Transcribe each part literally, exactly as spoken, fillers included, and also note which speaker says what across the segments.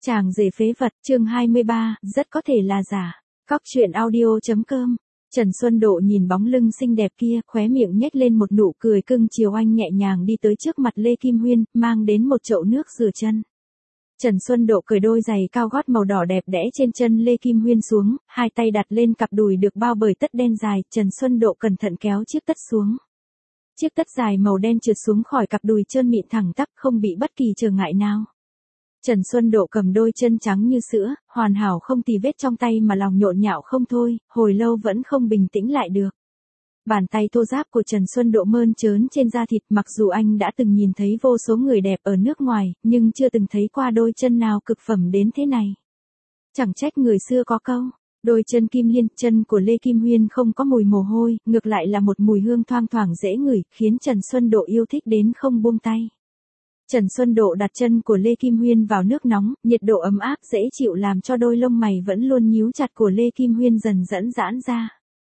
Speaker 1: Chàng rể phế vật, chương hai mươi ba, rất có thể là giả. Cóc truyện audio.com. Trần Xuân Độ nhìn bóng lưng xinh đẹp kia, khóe miệng nhếch lên một nụ cười cưng chiều, anh nhẹ nhàng đi tới trước mặt Lê Kim Huyên, mang đến một chậu nước rửa chân. Trần Xuân Độ cởi đôi giày cao gót màu đỏ đẹp đẽ trên chân Lê Kim Huyên xuống, hai tay đặt lên cặp đùi được bao bởi tất đen dài, Trần Xuân Độ cẩn thận kéo chiếc tất xuống. Chiếc tất dài màu đen trượt xuống khỏi cặp đùi trơn mịn thẳng tắp, không bị bất kỳ trở ngại nào. Trần Xuân Độ cầm đôi chân trắng như sữa, hoàn hảo không tì vết trong tay mà lòng nhộn nhạo không thôi, hồi lâu vẫn không bình tĩnh lại được. Bàn tay thô ráp của Trần Xuân Độ mơn trớn trên da thịt, mặc dù anh đã từng nhìn thấy vô số người đẹp ở nước ngoài, nhưng chưa từng thấy qua đôi chân nào cực phẩm đến thế này. Chẳng trách người xưa có câu, đôi chân kim liên, chân của Lê Kim Huyên không có mùi mồ hôi, ngược lại là một mùi hương thoang thoảng dễ ngửi, khiến Trần Xuân Độ yêu thích đến không buông tay. Trần Xuân Độ đặt chân của Lê Kim Huyên vào nước nóng, nhiệt độ ấm áp dễ chịu làm cho đôi lông mày vẫn luôn nhíu chặt của Lê Kim Huyên dần dẫn giãn ra.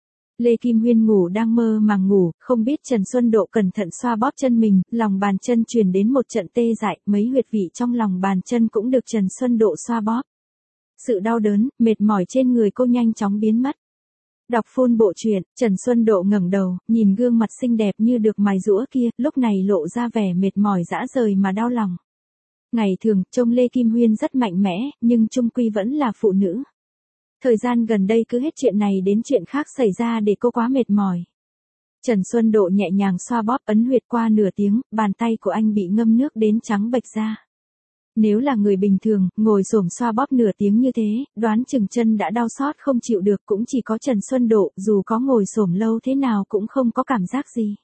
Speaker 1: Lê Kim Huyên ngủ đang mơ màng ngủ, không biết Trần Xuân Độ cẩn thận xoa bóp chân mình, lòng bàn chân truyền đến một trận tê dại, mấy huyệt vị trong lòng bàn chân cũng được Trần Xuân Độ xoa bóp. Sự đau đớn, mệt mỏi trên người cô nhanh chóng biến mất. Đọc full bộ truyện, Trần Xuân Độ ngẩng đầu, nhìn gương mặt xinh đẹp như được mài giũa kia, lúc này lộ ra vẻ mệt mỏi rã rời mà đau lòng. Ngày thường, trông Lê Kim Huyên rất mạnh mẽ, nhưng chung quy vẫn là phụ nữ. Thời gian gần đây cứ hết chuyện này đến chuyện khác xảy ra để cô quá mệt mỏi. Trần Xuân Độ nhẹ nhàng xoa bóp ấn huyệt qua nửa tiếng, bàn tay của anh bị ngâm nước đến trắng bệch ra. Nếu là người bình thường, ngồi xổm xoa bóp nửa tiếng như thế, đoán chừng chân đã đau xót không chịu được, cũng chỉ có Trần Xuân Độ, dù có ngồi xổm lâu thế nào cũng không có cảm giác gì.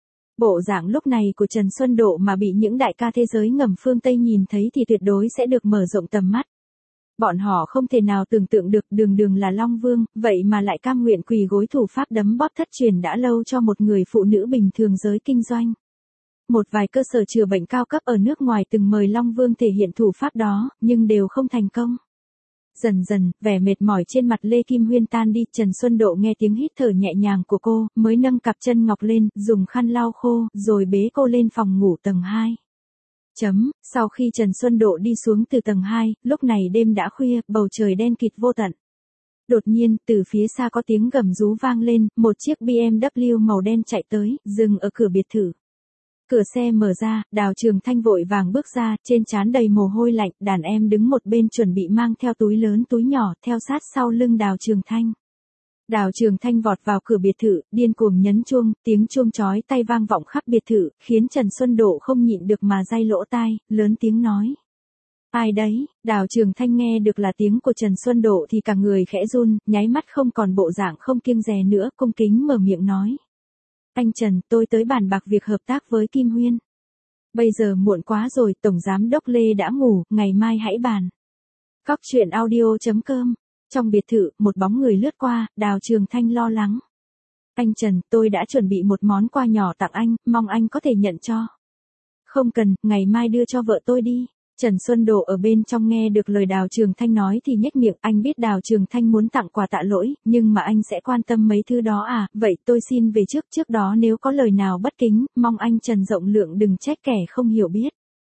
Speaker 1: Bộ dạng lúc này của Trần Xuân Độ mà bị những đại ca thế giới ngầm phương Tây nhìn thấy thì tuyệt đối sẽ được mở rộng tầm mắt. Bọn họ không thể nào tưởng tượng được đường đường là Long Vương, vậy mà lại cam nguyện quỳ gối thủ pháp đấm bóp thất truyền đã lâu cho một người phụ nữ bình thường giới kinh doanh. Một vài cơ sở chữa bệnh cao cấp ở nước ngoài từng mời Long Vương thể hiện thủ pháp đó, nhưng đều không thành công. Dần dần, vẻ mệt mỏi trên mặt Lê Kim Huyên tan đi, Trần Xuân Độ nghe tiếng hít thở nhẹ nhàng của cô, mới nâng cặp chân ngọc lên, dùng khăn lau khô, rồi bế cô lên phòng ngủ tầng hai. Chấm, sau khi Trần Xuân Độ đi xuống từ tầng hai, lúc này đêm đã khuya, bầu trời đen kịt vô tận. Đột nhiên, từ phía xa có tiếng gầm rú vang lên, một chiếc bê em vê màu đen chạy tới, dừng ở cửa biệt thự. Cửa xe mở ra, Đào Trường Thanh vội vàng bước ra, trên trán đầy mồ hôi lạnh, đàn em đứng một bên chuẩn bị mang theo túi lớn túi nhỏ, theo sát sau lưng Đào Trường Thanh. Đào Trường Thanh vọt vào cửa biệt thự, điên cuồng nhấn chuông, tiếng chuông chói tai vang vọng khắp biệt thự, khiến Trần Xuân Độ không nhịn được mà day lỗ tai, lớn tiếng nói. Ai đấy? Đào Trường Thanh nghe được là tiếng của Trần Xuân Độ thì cả người khẽ run, nháy mắt không còn bộ dạng không kiêng dè nữa, cung kính mở miệng nói. Anh Trần, tôi tới bàn bạc việc hợp tác với Kim Huyên. Bây giờ muộn quá rồi, Tổng Giám Đốc Lê đã ngủ, ngày mai hãy bàn. Cóc truyện audio.com. Trong biệt thự, một bóng người lướt qua, Đào Trường Thanh lo lắng. Anh Trần, tôi đã chuẩn bị một món quà nhỏ tặng anh, mong anh có thể nhận cho. Không cần, ngày mai đưa cho vợ tôi đi. Trần Xuân Độ ở bên trong nghe được lời Đào Trường Thanh nói thì nhếch miệng, anh biết Đào Trường Thanh muốn tặng quà tạ lỗi, nhưng mà anh sẽ quan tâm mấy thứ đó à, vậy tôi xin về trước, trước đó nếu có lời nào bất kính, mong anh Trần rộng lượng đừng trách kẻ không hiểu biết.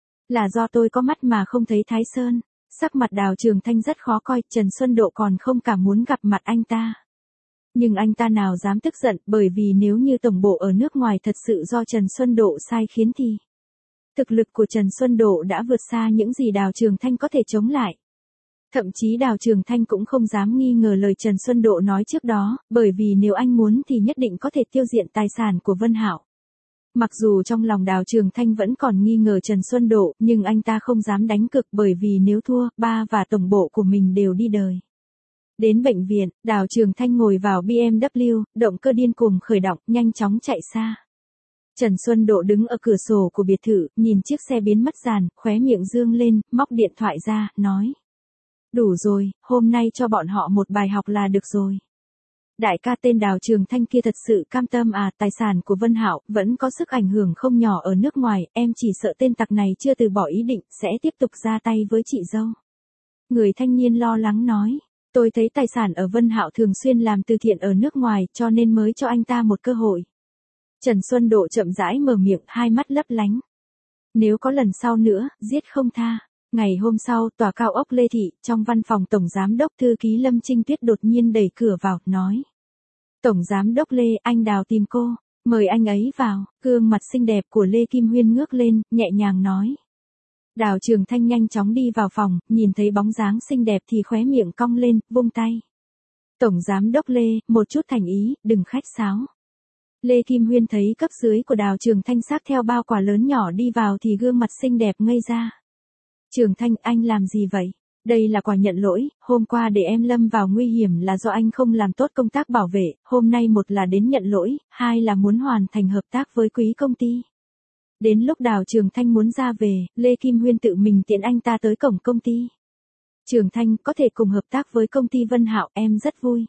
Speaker 1: Là do tôi có mắt mà không thấy Thái Sơn. Sắc mặt Đào Trường Thanh rất khó coi, Trần Xuân Độ còn không cả muốn gặp mặt anh ta. Nhưng anh ta nào dám tức giận, bởi vì nếu như tổng bộ ở nước ngoài thật sự do Trần Xuân Độ sai khiến thì thực lực của Trần Xuân Độ đã vượt xa những gì Đào Trường Thanh có thể chống lại. Thậm chí Đào Trường Thanh cũng không dám nghi ngờ lời Trần Xuân Độ nói trước đó, bởi vì nếu anh muốn thì nhất định có thể tiêu diệt tài sản của Vân Hạo. Mặc dù trong lòng Đào Trường Thanh vẫn còn nghi ngờ Trần Xuân Độ, nhưng anh ta không dám đánh cược bởi vì nếu thua, ba và tổng bộ của mình đều đi đời. Đến bệnh viện, Đào Trường Thanh ngồi vào bê em vê, động cơ điên cuồng khởi động, nhanh chóng chạy xa. Trần Xuân Độ đứng ở cửa sổ của biệt thự, nhìn chiếc xe biến mất dàn, khóe miệng dương lên, móc điện thoại ra, nói. Đủ rồi, hôm nay cho bọn họ một bài học là được rồi. Đại ca tên Đào Trường Thanh kia thật sự cam tâm à, tài sản của Vân Hạo vẫn có sức ảnh hưởng không nhỏ ở nước ngoài, em chỉ sợ tên tặc này chưa từ bỏ ý định, sẽ tiếp tục ra tay với chị dâu. Người thanh niên lo lắng nói, tôi thấy tài sản ở Vân Hạo thường xuyên làm từ thiện ở nước ngoài, cho nên mới cho anh ta một cơ hội. Trần Xuân Độ chậm rãi mở miệng, hai mắt lấp lánh. Nếu có lần sau nữa, giết không tha. Ngày hôm sau, tòa cao ốc Lê Thị, trong văn phòng Tổng Giám đốc Thư ký Lâm Trinh Tuyết đột nhiên đẩy cửa vào, nói. Tổng Giám đốc Lê, anh Đào tìm cô, mời anh ấy vào. Gương mặt xinh đẹp của Lê Kim Huyên ngước lên, nhẹ nhàng nói. Đào Trường Thanh nhanh chóng đi vào phòng, nhìn thấy bóng dáng xinh đẹp thì khóe miệng cong lên, vung tay. Tổng Giám đốc Lê, một chút thành ý, đừng khách sáo. Lê Kim Huyên thấy cấp dưới của Đào Trường Thanh xách theo bao quà lớn nhỏ đi vào thì gương mặt xinh đẹp ngây ra. Trường Thanh, anh làm gì vậy? Đây là quà nhận lỗi, hôm qua để em lâm vào nguy hiểm là do anh không làm tốt công tác bảo vệ, hôm nay một là đến nhận lỗi, hai là muốn hoàn thành hợp tác với quý công ty. Đến lúc Đào Trường Thanh muốn ra về, Lê Kim Huyên tự mình tiễn anh ta tới cổng công ty. Trường Thanh, có thể cùng hợp tác với công ty Vân Hạo, em rất vui.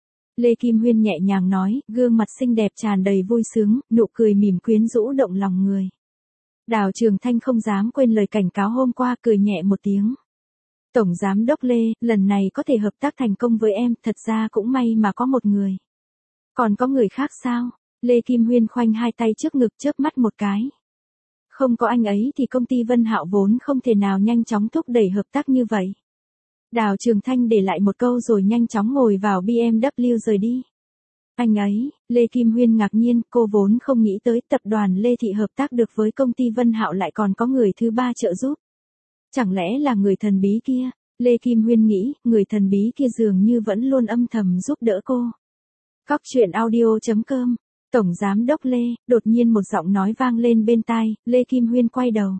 Speaker 1: Lê Kim Huyên nhẹ nhàng nói, gương mặt xinh đẹp tràn đầy vui sướng, nụ cười mỉm quyến rũ động lòng người. Đào Trường Thanh không dám quên lời cảnh cáo hôm qua, cười nhẹ một tiếng. Tổng Giám đốc Lê, lần này có thể hợp tác thành công với em, thật ra cũng may mà có một người. Còn có người khác sao? Lê Kim Huyên khoanh hai tay trước ngực chớp mắt một cái. Không có anh ấy thì công ty Vân Hạo vốn không thể nào nhanh chóng thúc đẩy hợp tác như vậy. Đào Trường Thanh để lại một câu rồi nhanh chóng ngồi vào bê em vê rời đi. Anh ấy, Lê Kim Huyên ngạc nhiên, cô vốn không nghĩ tới tập đoàn Lê Thị hợp tác được với công ty Vân Hạo lại còn có người thứ ba trợ giúp. Chẳng lẽ là người thần bí kia? Lê Kim Huyên nghĩ, người thần bí kia dường như vẫn luôn âm thầm giúp đỡ cô. Cóc truyện audio chấm com, Tổng Giám đốc Lê, đột nhiên một giọng nói vang lên bên tai, Lê Kim Huyên quay đầu.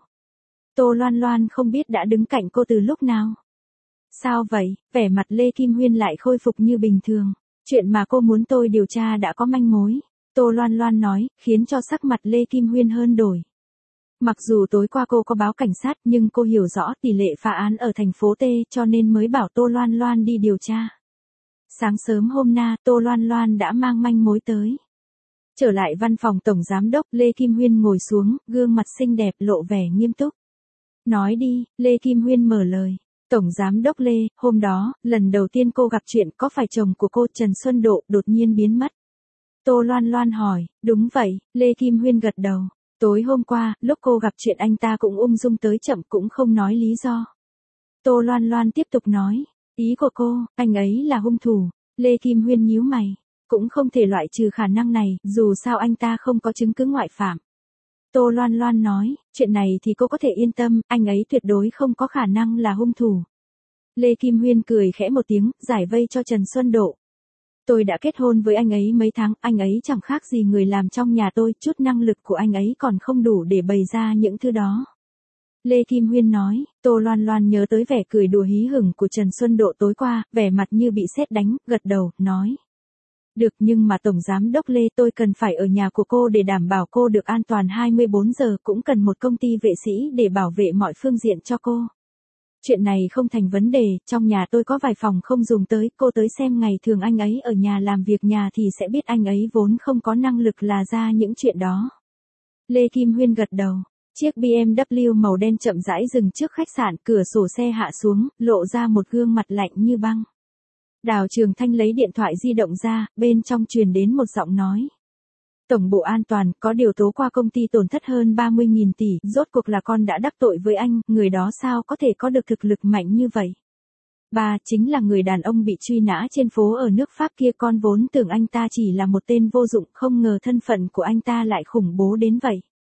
Speaker 1: Tô Loan Loan không biết đã đứng cạnh cô từ lúc nào. Sao vậy? Vẻ mặt Lê Kim Huyên lại khôi phục như bình thường. Chuyện mà cô muốn tôi điều tra đã có manh mối. Tô Loan Loan nói, khiến cho sắc mặt Lê Kim Huyên hơn đổi. Mặc dù tối qua cô có báo cảnh sát nhưng cô hiểu rõ tỷ lệ phá án ở thành phố T cho nên mới bảo Tô Loan Loan đi điều tra. Sáng sớm hôm nay, Tô Loan Loan đã mang manh mối tới. Trở lại văn phòng Tổng Giám đốc, Lê Kim Huyên ngồi xuống, gương mặt xinh đẹp lộ vẻ nghiêm túc. Nói đi, Lê Kim Huyên mở lời. Tổng Giám đốc Lê, hôm đó, lần đầu tiên cô gặp chuyện có phải chồng của cô Trần Xuân Độ đột nhiên biến mất? Tô Loan Loan hỏi, đúng vậy, Lê Kim Huyên gật đầu. Tối hôm qua, lúc cô gặp chuyện anh ta cũng ung dung tới chậm cũng không nói lý do. Tô Loan Loan tiếp tục nói, ý của cô, anh ấy là hung thủ. Lê Kim Huyên nhíu mày, cũng không thể loại trừ khả năng này, dù sao anh ta không có chứng cứ ngoại phạm. Tô Loan Loan nói, chuyện này thì cô có thể yên tâm, anh ấy tuyệt đối không có khả năng là hung thủ. Lê Kim Huyên cười khẽ một tiếng, giải vây cho Trần Xuân Độ. Tôi đã kết hôn với anh ấy mấy tháng, anh ấy chẳng khác gì người làm trong nhà tôi, chút năng lực của anh ấy còn không đủ để bày ra những thứ đó. Lê Kim Huyên nói, Tô Loan Loan nhớ tới vẻ cười đùa hí hửng của Trần Xuân Độ tối qua, vẻ mặt như bị sét đánh, gật đầu, nói. Được, nhưng mà Tổng Giám đốc Lê, tôi cần phải ở nhà của cô để đảm bảo cô được an toàn hai mươi bốn giờ, cũng cần một công ty vệ sĩ để bảo vệ mọi phương diện cho cô. Chuyện này không thành vấn đề, trong nhà tôi có vài phòng không dùng tới, cô tới xem ngày thường anh ấy ở nhà làm việc nhà thì sẽ biết anh ấy vốn không có năng lực là ra những chuyện đó. Lê Kim Huyên gật đầu. Chiếc bê em vê màu đen chậm rãi dừng trước khách sạn, cửa sổ xe hạ xuống, lộ ra một gương mặt lạnh như băng. Đào Trường Thanh lấy điện thoại di động ra, bên trong truyền đến một giọng nói. Tổng bộ an toàn, có điều tố qua công ty tổn thất hơn ba mươi nghìn tỷ, rốt cuộc là con đã đắc tội với anh, người đó sao có thể có được thực lực mạnh như vậy? Ba, chính là người đàn ông bị truy nã trên phố ở nước Pháp kia, con vốn tưởng anh ta chỉ là một tên vô dụng, không ngờ thân phận của anh ta lại khủng bố đến vậy.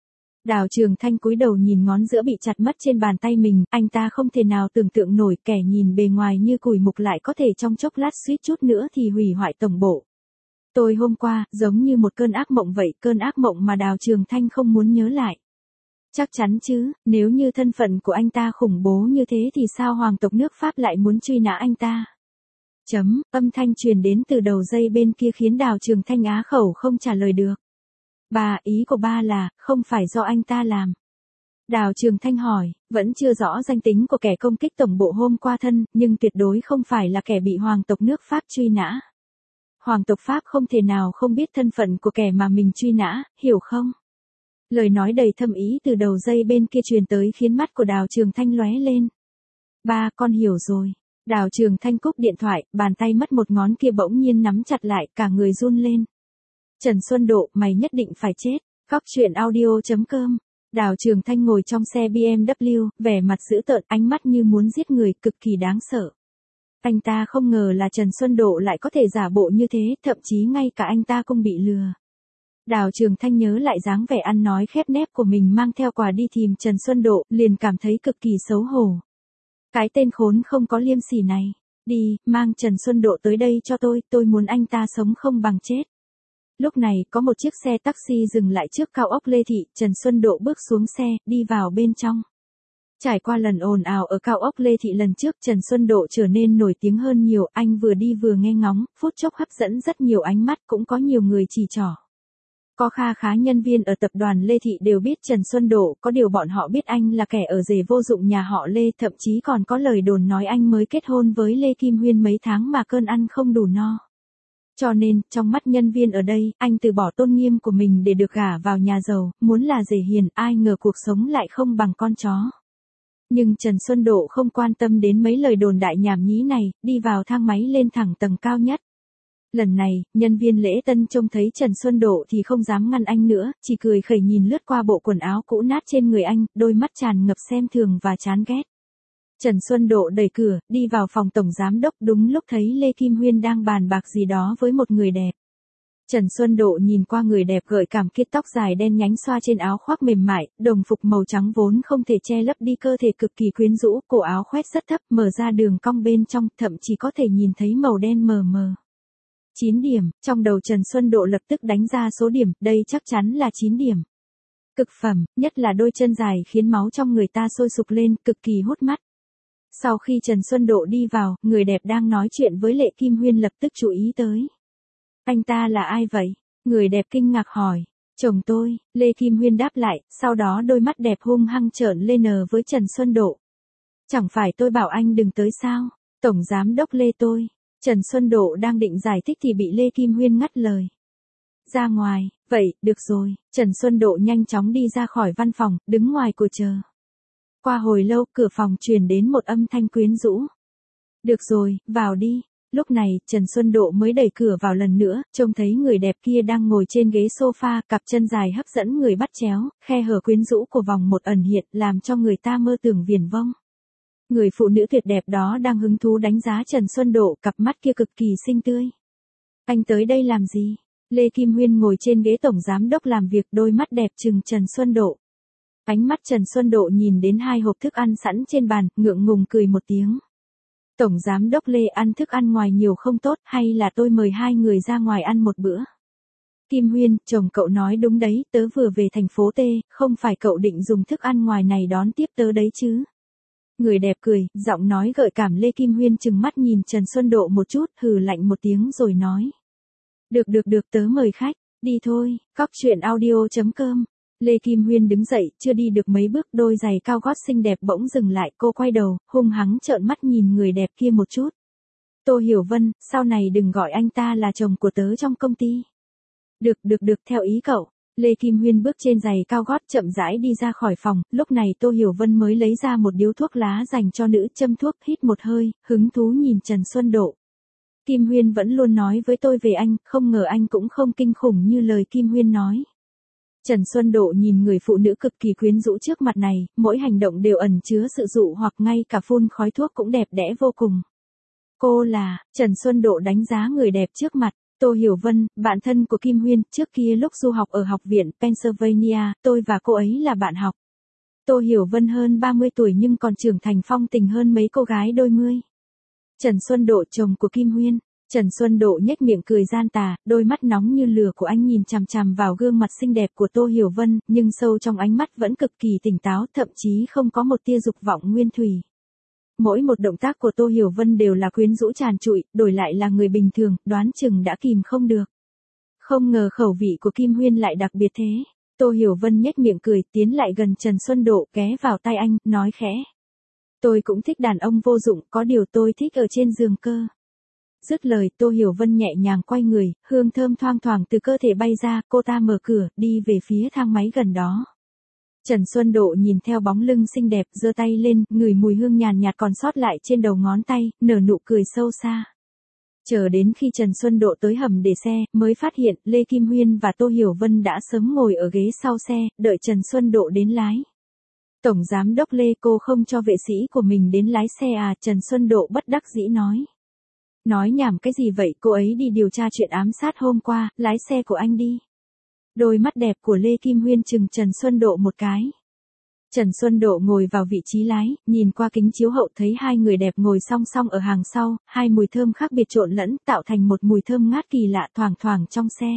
Speaker 1: Đào Trường Thanh cúi đầu nhìn ngón giữa bị chặt mất trên bàn tay mình, anh ta không thể nào tưởng tượng nổi kẻ nhìn bề ngoài như củi mục lại có thể trong chốc lát suýt chút nữa thì hủy hoại tổng bộ. Tôi hôm qua, giống như một cơn ác mộng vậy, cơn ác mộng mà Đào Trường Thanh không muốn nhớ lại. Chắc chắn chứ, nếu như thân phận của anh ta khủng bố như thế thì sao hoàng tộc nước Pháp lại muốn truy nã anh ta? Chấm, âm thanh truyền đến từ đầu dây bên kia khiến Đào Trường Thanh á khẩu không trả lời được. Bà, ý của ba là, không phải do anh ta làm. Đào Trường Thanh hỏi, vẫn chưa rõ danh tính của kẻ công kích tổng bộ hôm qua thân, nhưng tuyệt đối không phải là kẻ bị hoàng tộc nước Pháp truy nã. Hoàng tộc Pháp không thể nào không biết thân phận của kẻ mà mình truy nã, hiểu không? Lời nói đầy thâm ý từ đầu dây bên kia truyền tới khiến mắt của Đào Trường Thanh lóe lên. Ba, con hiểu rồi. Đào Trường Thanh cúp điện thoại, bàn tay mất một ngón kia bỗng nhiên nắm chặt lại, cả người run lên. Trần Xuân Độ, mày nhất định phải chết. Cóc truyện audio chấm com Đào Trường Thanh ngồi trong xe bê em vê, vẻ mặt dữ tợn, ánh mắt như muốn giết người, cực kỳ đáng sợ. Anh ta không ngờ là Trần Xuân Độ lại có thể giả bộ như thế, thậm chí ngay cả anh ta cũng bị lừa. Đào Trường Thanh nhớ lại dáng vẻ ăn nói khép nép của mình mang theo quà đi tìm Trần Xuân Độ, liền cảm thấy cực kỳ xấu hổ. Cái tên khốn không có liêm sỉ này, đi, mang Trần Xuân Độ tới đây cho tôi, tôi muốn anh ta sống không bằng chết. Lúc này, có một chiếc xe taxi dừng lại trước cao ốc Lê Thị, Trần Xuân Độ bước xuống xe, đi vào bên trong. Trải qua lần ồn ào ở cao ốc Lê Thị lần trước, Trần Xuân Độ trở nên nổi tiếng hơn nhiều, anh vừa đi vừa nghe ngóng, phút chốc hấp dẫn rất nhiều ánh mắt, cũng có nhiều người chỉ trỏ. Có kha khá nhân viên ở tập đoàn Lê Thị đều biết Trần Xuân Độ, có điều bọn họ biết anh là kẻ ở rể vô dụng nhà họ Lê, thậm chí còn có lời đồn nói anh mới kết hôn với Lê Kim Huyên mấy tháng mà cơn ăn không đủ no. Cho nên, trong mắt nhân viên ở đây, anh từ bỏ tôn nghiêm của mình để được gả vào nhà giàu, muốn là rể hiền, ai ngờ cuộc sống lại không bằng con chó. Nhưng Trần Xuân Độ không quan tâm đến mấy lời đồn đại nhảm nhí này, đi vào thang máy lên thẳng tầng cao nhất. Lần này, nhân viên lễ tân trông thấy Trần Xuân Độ thì không dám ngăn anh nữa, chỉ cười khẩy nhìn lướt qua bộ quần áo cũ nát trên người anh, đôi mắt tràn ngập xem thường và chán ghét. Trần Xuân Độ đẩy cửa, đi vào phòng tổng giám đốc, đúng lúc thấy Lê Kim Huyên đang bàn bạc gì đó với một người đẹp. Trần Xuân Độ nhìn qua người đẹp gợi cảm kia, tóc dài đen nhánh xoa trên áo khoác mềm mại, đồng phục màu trắng vốn không thể che lấp đi cơ thể cực kỳ quyến rũ, cổ áo khoét rất thấp, mở ra đường cong bên trong, thậm chí có thể nhìn thấy màu đen mờ mờ. chín điểm, trong đầu Trần Xuân Độ lập tức đánh ra số điểm, đây chắc chắn là chín điểm. Cực phẩm, nhất là đôi chân dài khiến máu trong người ta sôi sục lên, cực kỳ hút mắt. Sau khi Trần Xuân Độ đi vào, người đẹp đang nói chuyện với Lệ Kim Huyên lập tức chú ý tới. Anh ta là ai vậy? Người đẹp kinh ngạc hỏi. Chồng tôi, Lê Kim Huyên đáp lại, sau đó đôi mắt đẹp hung hăng trợn lên nờ với Trần Xuân Độ. Chẳng phải tôi bảo anh đừng tới sao? Tổng giám đốc Lê tôi. Trần Xuân Độ đang định giải thích thì bị Lê Kim Huyên ngắt lời. Ra ngoài, vậy, được rồi. Trần Xuân Độ nhanh chóng đi ra khỏi văn phòng, đứng ngoài cửa chờ. Qua hồi lâu, cửa phòng truyền đến một âm thanh quyến rũ. Được rồi, vào đi. Lúc này, Trần Xuân Độ mới đẩy cửa vào lần nữa, trông thấy người đẹp kia đang ngồi trên ghế sofa, cặp chân dài hấp dẫn người bắt chéo, khe hở quyến rũ của vòng một ẩn hiện, làm cho người ta mơ tưởng viển vông. Người phụ nữ tuyệt đẹp đó đang hứng thú đánh giá Trần Xuân Độ, cặp mắt kia cực kỳ xinh tươi. Anh tới đây làm gì? Lê Kim Huyên ngồi trên ghế tổng giám đốc làm việc, đôi mắt đẹp trừng Trần Xuân Độ. Ánh mắt Trần Xuân Độ nhìn đến hai hộp thức ăn sẵn trên bàn, ngượng ngùng cười một tiếng. Tổng giám đốc Lê, ăn thức ăn ngoài nhiều không tốt, hay là tôi mời hai người ra ngoài ăn một bữa? Kim Huyên, chồng cậu nói đúng đấy, tớ vừa về thành phố T, không phải cậu định dùng thức ăn ngoài này đón tiếp tớ đấy chứ? Người đẹp cười, giọng nói gợi cảm. Lê Kim Huyên trừng mắt nhìn Trần Xuân Độ một chút, hừ lạnh một tiếng rồi nói. Được được được, tớ mời khách, đi thôi. Cóc truyện audio chấm com. Lê Kim Huyên đứng dậy, chưa đi được mấy bước, đôi giày cao gót xinh đẹp bỗng dừng lại, cô quay đầu, hung hăng trợn mắt nhìn người đẹp kia một chút. Tô Hiểu Vân, sau này đừng gọi anh ta là chồng của tớ trong công ty. Được được được, theo ý cậu. Lê Kim Huyên bước trên giày cao gót chậm rãi đi ra khỏi phòng, lúc này Tô Hiểu Vân mới lấy ra một điếu thuốc lá dành cho nữ, châm thuốc, hít một hơi, hứng thú nhìn Trần Xuân Độ. Kim Huyên vẫn luôn nói với tôi về anh, không ngờ anh cũng không kinh khủng như lời Kim Huyên nói. Trần Xuân Độ nhìn người phụ nữ cực kỳ quyến rũ trước mặt này, mỗi hành động đều ẩn chứa sự dụ hoặc, ngay cả phun khói thuốc cũng đẹp đẽ vô cùng. Cô là, Trần Xuân Độ đánh giá người đẹp trước mặt. Tô Hiểu Vân, bạn thân của Kim Huyên, trước kia lúc du học ở học viện Pennsylvania, tôi và cô ấy là bạn học. Tô Hiểu Vân hơn ba mươi tuổi nhưng còn trưởng thành phong tình hơn mấy cô gái đôi mươi. Trần Xuân Độ, chồng của Kim Huyên. Trần Xuân Độ nhếch miệng cười gian tà, đôi mắt nóng như lửa của anh nhìn chằm chằm vào gương mặt xinh đẹp của Tô Hiểu Vân, nhưng sâu trong ánh mắt vẫn cực kỳ tỉnh táo, thậm chí không có một tia dục vọng nguyên thủy. Mỗi một động tác của Tô Hiểu Vân đều là quyến rũ tràn trụi, đổi lại là người bình thường, đoán chừng đã kìm không được. Không ngờ khẩu vị của Kim Huyên lại đặc biệt thế. Tô Hiểu Vân nhếch miệng cười, tiến lại gần Trần Xuân Độ, ghé vào tai anh, nói khẽ. Tôi cũng thích đàn ông vô dụng, có điều tôi thích ở trên giường cơ. Dứt lời, Tô Hiểu Vân nhẹ nhàng quay người, hương thơm thoang thoảng từ cơ thể bay ra, cô ta mở cửa, đi về phía thang máy gần đó. Trần Xuân Độ nhìn theo bóng lưng xinh đẹp, giơ tay lên, ngửi mùi hương nhàn nhạt còn sót lại trên đầu ngón tay, nở nụ cười sâu xa. Chờ đến khi Trần Xuân Độ tới hầm để xe, mới phát hiện Lê Kim Huyên và Tô Hiểu Vân đã sớm ngồi ở ghế sau xe, đợi Trần Xuân Độ đến lái. Tổng giám đốc Lê, cô không cho vệ sĩ của mình đến lái xe à? Trần Xuân Độ bất đắc dĩ nói. Nói nhảm cái gì vậy, cô ấy đi điều tra chuyện ám sát hôm qua, lái xe của anh đi. Đôi mắt đẹp của Lê Kim Huyên chừng Trần Xuân Độ một cái. Trần Xuân Độ ngồi vào vị trí lái, nhìn qua kính chiếu hậu thấy hai người đẹp ngồi song song ở hàng sau, hai mùi thơm khác biệt trộn lẫn tạo thành một mùi thơm ngát kỳ lạ thoảng thoảng trong xe.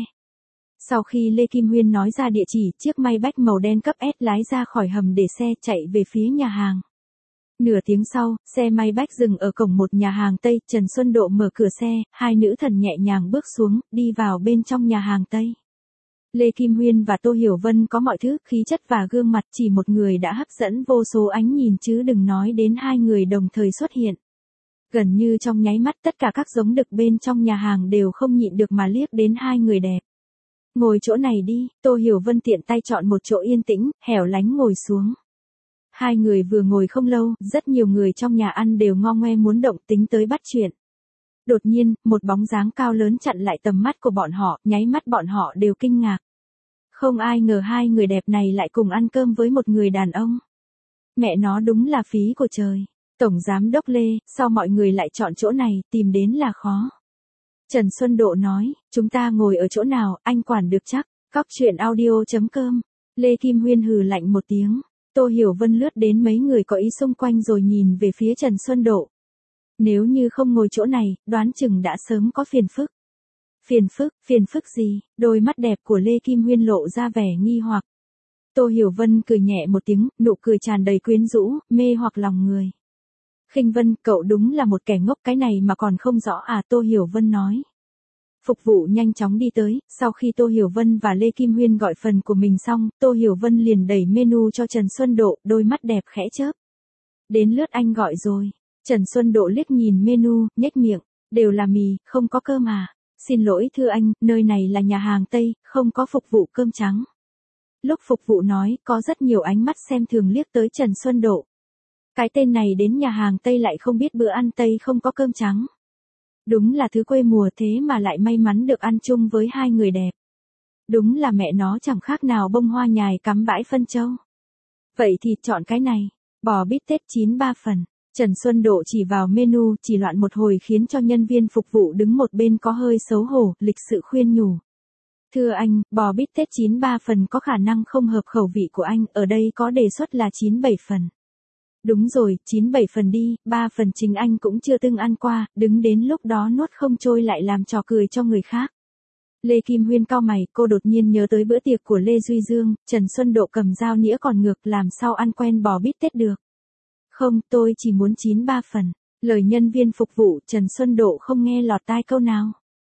Speaker 1: Sau khi Lê Kim Huyên nói ra địa chỉ, chiếc Maybach màu đen cấp S lái ra khỏi hầm để xe chạy về phía nhà hàng. Nửa tiếng sau, xe Maybach dừng ở cổng một nhà hàng Tây, Trần Xuân Độ mở cửa xe, hai nữ thần nhẹ nhàng bước xuống, đi vào bên trong nhà hàng Tây. Lê Kim Huyên và Tô Hiểu Vân có mọi thứ, khí chất và gương mặt, chỉ một người đã hấp dẫn vô số ánh nhìn chứ đừng nói đến hai người đồng thời xuất hiện. Gần như trong nháy mắt tất cả các giống đực bên trong nhà hàng đều không nhịn được mà liếc đến hai người đẹp. Ngồi chỗ này đi, Tô Hiểu Vân tiện tay chọn một chỗ yên tĩnh, hẻo lánh ngồi xuống. Hai người vừa ngồi không lâu, rất nhiều người trong nhà ăn đều ngo ngoe muốn động tính tới bắt chuyện. Đột nhiên, một bóng dáng cao lớn chặn lại tầm mắt của bọn họ, nháy mắt bọn họ đều kinh ngạc. Không ai ngờ hai người đẹp này lại cùng ăn cơm với một người đàn ông. Mẹ nó đúng là phí của trời. Tổng giám đốc Lê, sao mọi người lại chọn chỗ này, tìm đến là khó. Trần Xuân Độ nói, chúng ta ngồi ở chỗ nào, anh quản được chắc. Cóc truyện audio chấm com. Lê Kim Huyên hừ lạnh một tiếng. Tô Hiểu Vân lướt đến mấy người có ý xung quanh rồi nhìn về phía Trần Xuân Độ. Nếu như không ngồi chỗ này, đoán chừng đã sớm có phiền phức. Phiền phức, phiền phức gì? Đôi mắt đẹp của Lê Kim Huyên lộ ra vẻ nghi hoặc. Tô Hiểu Vân cười nhẹ một tiếng, nụ cười tràn đầy quyến rũ, mê hoặc lòng người. Khinh Vân, cậu đúng là một kẻ ngốc, cái này mà còn không rõ à? Tô Hiểu Vân nói. Phục vụ nhanh chóng đi tới, sau khi Tô Hiểu Vân và Lê Kim Huyên gọi phần của mình xong, Tô Hiểu Vân liền đẩy menu cho Trần Xuân Độ, đôi mắt đẹp khẽ chớp. Đến lượt anh gọi rồi. Trần Xuân Độ liếc nhìn menu, nhếch miệng, đều là mì, không có cơm à? Xin lỗi thưa anh, nơi này là nhà hàng Tây, không có phục vụ cơm trắng. Lúc phục vụ nói, có rất nhiều ánh mắt xem thường liếc tới Trần Xuân Độ. Cái tên này đến nhà hàng Tây lại không biết bữa ăn Tây không có cơm trắng. Đúng là thứ quê mùa thế mà lại may mắn được ăn chung với hai người đẹp. Đúng là mẹ nó chẳng khác nào bông hoa nhài cắm bãi phân châu. Vậy thì chọn cái này, bò bít tết chín ba phần. Trần Xuân Độ chỉ vào menu, chỉ loạn một hồi khiến cho nhân viên phục vụ đứng một bên có hơi xấu hổ, lịch sự khuyên nhủ. Thưa anh, bò bít tết chín ba phần có khả năng không hợp khẩu vị của anh, ở đây có đề xuất là chín bảy phần. Đúng rồi, chín bảy phần đi, ba phần chính anh cũng chưa từng ăn qua, đứng đến lúc đó nuốt không trôi lại làm trò cười cho người khác. Lê Kim Huyên cau mày, cô đột nhiên nhớ tới bữa tiệc của Lê Duy Dương, Trần Xuân Độ cầm dao nĩa còn ngược, làm sao ăn quen bò bít tết được. Không, tôi chỉ muốn chín ba phần. Lời nhân viên phục vụ, Trần Xuân Độ không nghe lọt tai câu nào.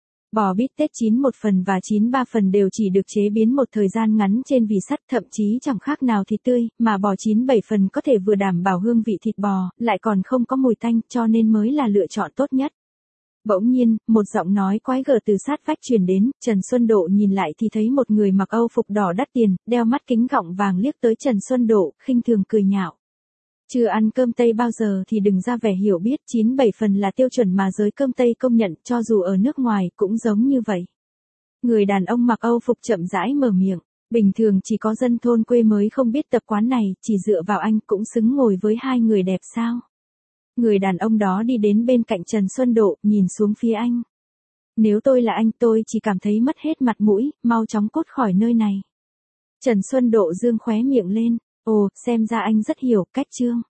Speaker 1: Bò bít tết chín một phần và chín ba phần đều chỉ được chế biến một thời gian ngắn trên vỉ sắt, thậm chí chẳng khác nào thịt tươi, mà bò chín bảy phần có thể vừa đảm bảo hương vị thịt bò, lại còn không có mùi tanh, cho nên mới là lựa chọn tốt nhất. Bỗng nhiên, một giọng nói quái gở từ sát vách truyền đến, Trần Xuân Độ nhìn lại thì thấy một người mặc âu phục đỏ đắt tiền, đeo mắt kính gọng vàng liếc tới Trần Xuân Độ, khinh thường cười nhạo. Chưa ăn cơm Tây bao giờ thì đừng ra vẻ hiểu biết, chín bảy phần là tiêu chuẩn mà giới cơm Tây công nhận, cho dù ở nước ngoài cũng giống như vậy. Người đàn ông mặc âu phục chậm rãi mở miệng, bình thường chỉ có dân thôn quê mới không biết tập quán này, chỉ dựa vào anh cũng xứng ngồi với hai người đẹp sao. Người đàn ông đó đi đến bên cạnh Trần Xuân Độ, nhìn xuống phía anh. Nếu tôi là anh tôi chỉ cảm thấy mất hết mặt mũi, mau chóng cút khỏi nơi này. Trần Xuân Độ dương khóe miệng lên. Ồ, xem ra anh rất hiểu cách chương.